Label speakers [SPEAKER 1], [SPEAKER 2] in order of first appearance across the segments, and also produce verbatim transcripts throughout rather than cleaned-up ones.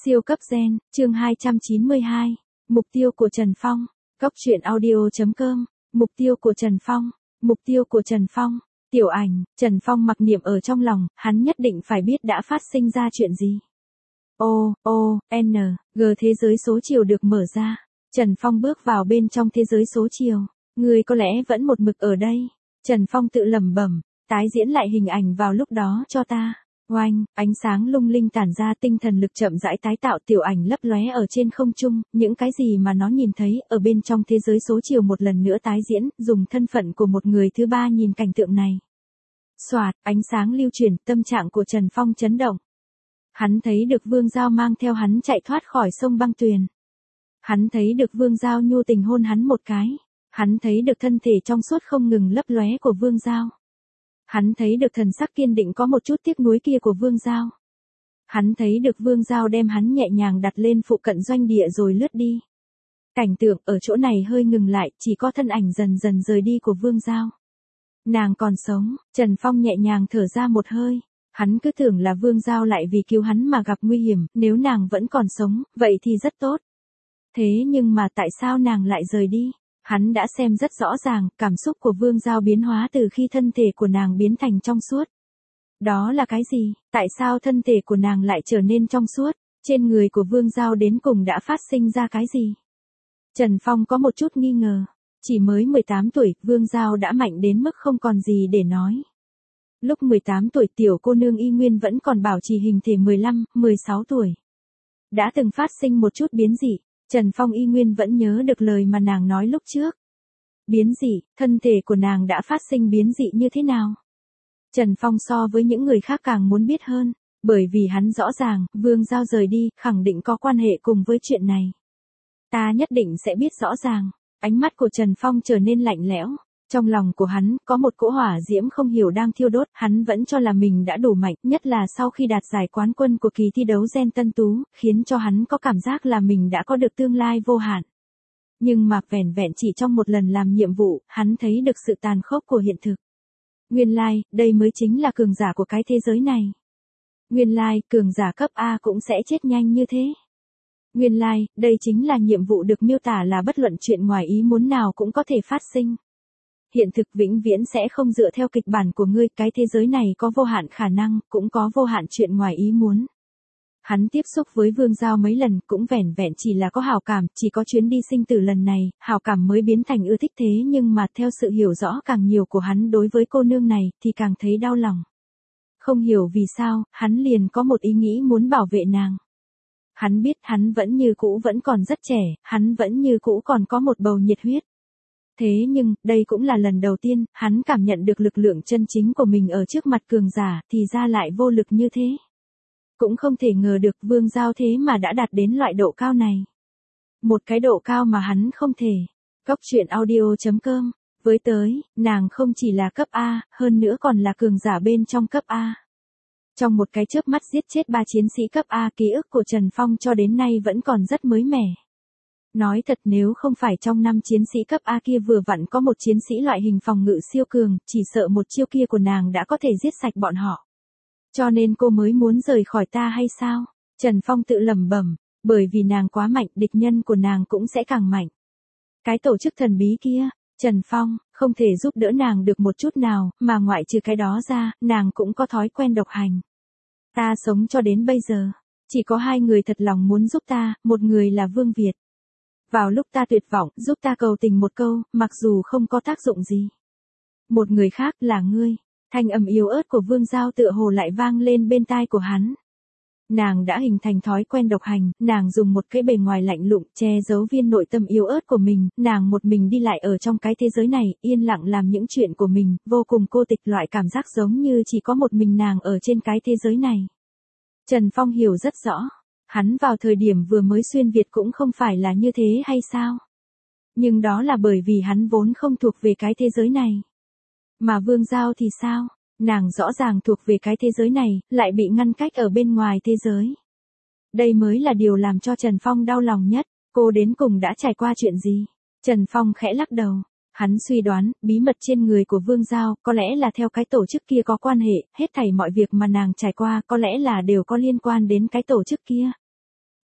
[SPEAKER 1] Siêu cấp gen, chương hai trăm chín mươi hai. Mục tiêu của Trần Phong. Cốc truyện audio chấm com. Mục tiêu của Trần Phong. Mục tiêu của Trần Phong. Tiểu ảnh, Trần Phong mặc niệm ở trong lòng, hắn nhất định phải biết đã phát sinh ra chuyện gì. O, O, N, G thế giới số chiều được mở ra. Trần Phong bước vào bên trong thế giới số chiều. Người có lẽ vẫn một mực ở đây. Trần Phong tự lẩm bẩm, tái diễn lại hình ảnh vào lúc đó cho ta. Oanh, ánh sáng lung linh tản ra, tinh thần lực chậm rãi tái tạo, tiểu ảnh lấp lóe ở trên không trung, những cái gì mà nó nhìn thấy ở bên trong thế giới số chiều một lần nữa tái diễn, dùng thân phận của một người thứ ba nhìn cảnh tượng này. Xoạt, ánh sáng lưu chuyển, tâm trạng của Trần Phong chấn động. Hắn thấy được Vương Giao mang theo hắn chạy thoát khỏi sông băng tuyền. Hắn thấy được Vương Giao nhu tình hôn hắn một cái. Hắn thấy được thân thể trong suốt không ngừng lấp lóe của Vương Giao. Hắn thấy được thần sắc kiên định có một chút tiếc nuối kia của Vương Giao. Hắn thấy được Vương Giao đem hắn nhẹ nhàng đặt lên phụ cận doanh địa rồi lướt đi. Cảnh tượng ở chỗ này hơi ngừng lại, chỉ có thân ảnh dần dần rời đi của Vương Giao. Nàng còn sống, Trần Phong nhẹ nhàng thở ra một hơi. Hắn cứ tưởng là Vương Giao lại vì cứu hắn mà gặp nguy hiểm, nếu nàng vẫn còn sống, vậy thì rất tốt. Thế nhưng mà tại sao nàng lại rời đi? Hắn đã xem rất rõ ràng, cảm xúc của Vương Giao biến hóa từ khi thân thể của nàng biến thành trong suốt. Đó là cái gì? Tại sao thân thể của nàng lại trở nên trong suốt? Trên người của Vương Giao đến cùng đã phát sinh ra cái gì? Trần Phong có một chút nghi ngờ. Chỉ mới mười tám tuổi, Vương Giao đã mạnh đến mức không còn gì để nói. Lúc mười tám tuổi tiểu cô nương y nguyên vẫn còn bảo trì hình thể mười lăm, mười sáu tuổi. Đã từng phát sinh một chút biến dị. Trần Phong y nguyên vẫn nhớ được lời mà nàng nói lúc trước. Biến dị, thân thể của nàng đã phát sinh biến dị như thế nào? Trần Phong so với những người khác càng muốn biết hơn, bởi vì hắn rõ ràng, Vương Giao rời đi, khẳng định có quan hệ cùng với chuyện này. Ta nhất định sẽ biết rõ ràng. Ánh mắt của Trần Phong trở nên lạnh lẽo. Trong lòng của hắn, có một cỗ hỏa diễm không hiểu đang thiêu đốt, hắn vẫn cho là mình đã đủ mạnh, nhất là sau khi đạt giải quán quân của kỳ thi đấu gen tân tú, khiến cho hắn có cảm giác là mình đã có được tương lai vô hạn. Nhưng mà vẻn vẹn chỉ trong một lần làm nhiệm vụ, hắn thấy được sự tàn khốc của hiện thực. Nguyên lai, đây mới chính là cường giả của cái thế giới này. Nguyên lai, cường giả cấp A cũng sẽ chết nhanh như thế. Nguyên lai, đây chính là nhiệm vụ được miêu tả là bất luận chuyện ngoài ý muốn nào cũng có thể phát sinh. Hiện thực vĩnh viễn sẽ không dựa theo kịch bản của ngươi, cái thế giới này có vô hạn khả năng, cũng có vô hạn chuyện ngoài ý muốn. Hắn tiếp xúc với Vương Giao mấy lần, cũng vẻn vẹn chỉ là có hảo cảm, chỉ có chuyến đi sinh tử lần này, hảo cảm mới biến thành ưa thích, thế nhưng mà theo sự hiểu rõ càng nhiều của hắn đối với cô nương này, thì càng thấy đau lòng. Không hiểu vì sao, hắn liền có một ý nghĩ muốn bảo vệ nàng. Hắn biết hắn vẫn như cũ vẫn còn rất trẻ, hắn vẫn như cũ còn có một bầu nhiệt huyết. Thế nhưng, đây cũng là lần đầu tiên, hắn cảm nhận được lực lượng chân chính của mình ở trước mặt cường giả, thì ra lại vô lực như thế. Cũng không thể ngờ được Vương Giao thế mà đã đạt đến loại độ cao này. Một cái độ cao mà hắn không thể. Cốc truyện audio chấm com. Với tới, nàng không chỉ là cấp A, hơn nữa còn là cường giả bên trong cấp A. Trong một cái chớp mắt giết chết ba chiến sĩ cấp A, ký ức của Trần Phong cho đến nay vẫn còn rất mới mẻ. Nói thật, nếu không phải trong năm chiến sĩ cấp A kia vừa vặn có một chiến sĩ loại hình phòng ngự siêu cường, chỉ sợ một chiêu kia của nàng đã có thể giết sạch bọn họ. Cho nên cô mới muốn rời khỏi ta hay sao? Trần Phong tự lẩm bẩm, bởi vì nàng quá mạnh, địch nhân của nàng cũng sẽ càng mạnh. Cái tổ chức thần bí kia, Trần Phong, không thể giúp đỡ nàng được một chút nào, mà ngoại trừ cái đó ra, nàng cũng có thói quen độc hành. Ta sống cho đến bây giờ, chỉ có hai người thật lòng muốn giúp ta, một người là Vương Việt. Vào lúc ta tuyệt vọng, giúp ta cầu tình một câu, mặc dù không có tác dụng gì. Một người khác là ngươi. Thanh âm yếu ớt của Vương Giao tựa hồ lại vang lên bên tai của hắn. Nàng đã hình thành thói quen độc hành, nàng dùng một cái bề ngoài lạnh lùng, che giấu viên nội tâm yếu ớt của mình, nàng một mình đi lại ở trong cái thế giới này, yên lặng làm những chuyện của mình, vô cùng cô tịch, loại cảm giác giống như chỉ có một mình nàng ở trên cái thế giới này. Trần Phong hiểu rất rõ. Hắn vào thời điểm vừa mới xuyên Việt cũng không phải là như thế hay sao? Nhưng đó là bởi vì hắn vốn không thuộc về cái thế giới này. Mà Vương Giao thì sao? Nàng rõ ràng thuộc về cái thế giới này, lại bị ngăn cách ở bên ngoài thế giới. Đây mới là điều làm cho Trần Phong đau lòng nhất. Cô đến cùng đã trải qua chuyện gì? Trần Phong khẽ lắc đầu. Hắn suy đoán, bí mật trên người của Vương Giao, có lẽ là theo cái tổ chức kia có quan hệ, hết thảy mọi việc mà nàng trải qua, có lẽ là đều có liên quan đến cái tổ chức kia.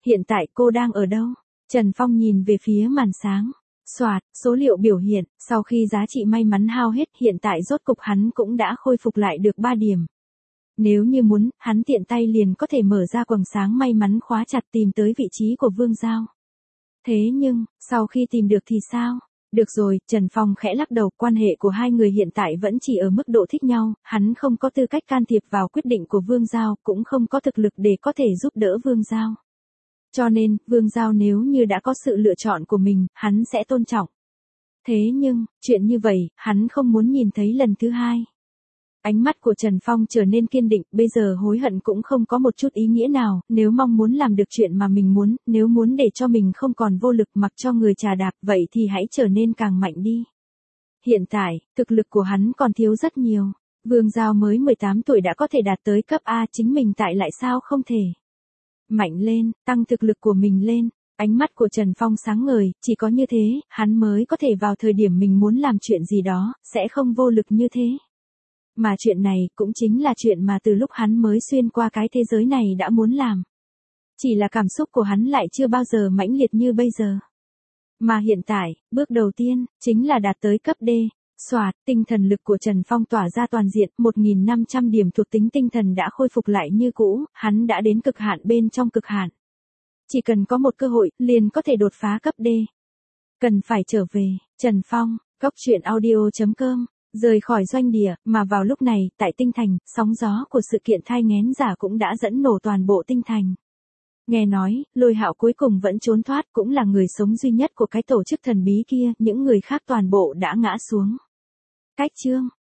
[SPEAKER 1] hiện tại cô đang ở đâu? Trần Phong nhìn về phía màn sáng. Soạt, số liệu biểu hiện, sau khi giá trị may mắn hao hết, hiện tại rốt cục hắn cũng đã khôi phục lại được ba điểm. Nếu như muốn, hắn tiện tay liền có thể mở ra quầng sáng may mắn khóa chặt tìm tới vị trí của Vương Giao. Thế nhưng, sau khi tìm được thì sao? Được rồi, Trần Phong khẽ lắc đầu, quan hệ của hai người hiện tại vẫn chỉ ở mức độ thích nhau, hắn không có tư cách can thiệp vào quyết định của Vương Giao, cũng không có thực lực để có thể giúp đỡ Vương Giao. Cho nên, Vương Giao nếu như đã có sự lựa chọn của mình, hắn sẽ tôn trọng. Thế nhưng, chuyện như vậy, hắn không muốn nhìn thấy lần thứ hai. Ánh mắt của Trần Phong trở nên kiên định, bây giờ hối hận cũng không có một chút ý nghĩa nào, nếu mong muốn làm được chuyện mà mình muốn, nếu muốn để cho mình không còn vô lực mặc cho người trà đạp, vậy thì hãy trở nên càng mạnh đi. Hiện tại, thực lực của hắn còn thiếu rất nhiều. Vương Giao mới mười tám tuổi đã có thể đạt tới cấp A, chính mình tại lại sao không thể. Mạnh lên, tăng thực lực của mình lên. Ánh mắt của Trần Phong sáng ngời, chỉ có như thế, hắn mới có thể vào thời điểm mình muốn làm chuyện gì đó, sẽ không vô lực như thế. Mà chuyện này cũng chính là chuyện mà từ lúc hắn mới xuyên qua cái thế giới này đã muốn làm. Chỉ là cảm xúc của hắn lại chưa bao giờ mãnh liệt như bây giờ. Mà hiện tại, bước đầu tiên, chính là đạt tới cấp D. Soạt, tinh thần lực của Trần Phong tỏa ra toàn diện, một nghìn năm trăm điểm thuộc tính tinh thần đã khôi phục lại như cũ, hắn đã đến cực hạn bên trong cực hạn. Chỉ cần có một cơ hội, liền có thể đột phá cấp D. Cần phải trở về, Trần Phong, góc truyện audio chấm com. Rời khỏi doanh địa, mà vào lúc này, tại tinh thành, sóng gió của sự kiện thai nghén giả cũng đã dẫn nổ toàn bộ tinh thành. Nghe nói, Lôi Hạo cuối cùng vẫn trốn thoát, cũng là người sống duy nhất của cái tổ chức thần bí kia, những người khác toàn bộ đã ngã xuống. Cách chương